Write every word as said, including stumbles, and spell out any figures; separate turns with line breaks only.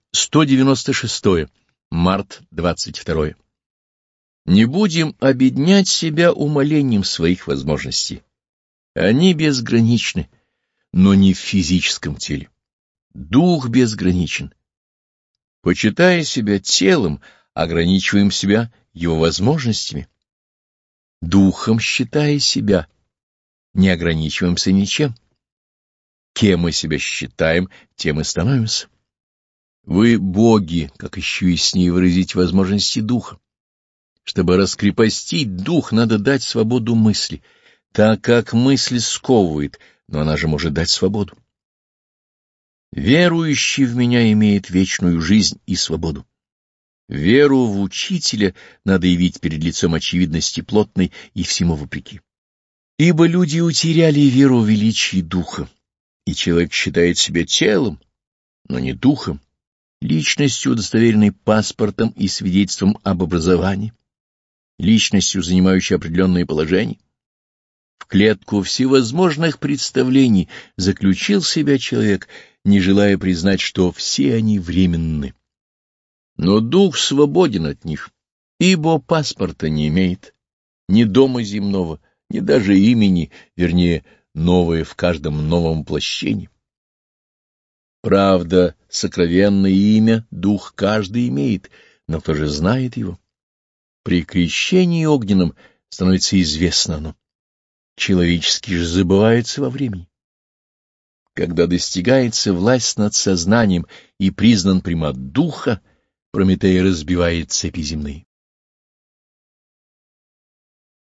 сто девяносто шестое. Март двадцать второе. Не будем обеднять себя умалением своих возможностей. Они безграничны, но не в физическом теле. Дух безграничен. Почитая себя телом, ограничиваем себя его возможностями. Духом считая себя, не ограничиваемся ничем. Кем мы себя считаем, тем и становимся. Вы боги, как еще яснее выразить возможности духа. Чтобы раскрепостить дух, надо дать свободу мысли, так как мысль сковывает, но она же может дать свободу. Верующий в меня имеет вечную жизнь и свободу. Веру в учителя надо явить перед лицом очевидности плотной и всему вопреки. Ибо люди утеряли веру в величие духа, и человек считает себя телом, но не духом, личностью, удостоверенной паспортом и свидетельством об образовании, личностью, занимающей определенное положение. В клетку всевозможных представлений заключил себя человек, не желая признать, что все они временны. Но дух свободен от них, ибо паспорта не имеет, ни дома земного, ни даже имени, вернее, новое в каждом новом воплощении. Правда, сокровенное имя дух каждый имеет, но кто же знает его? При крещении огненном становится известно оно. Человеческий же забывается во времени. Когда достигается власть над сознанием и признан примат духа, Прометей разбивает цепи земные.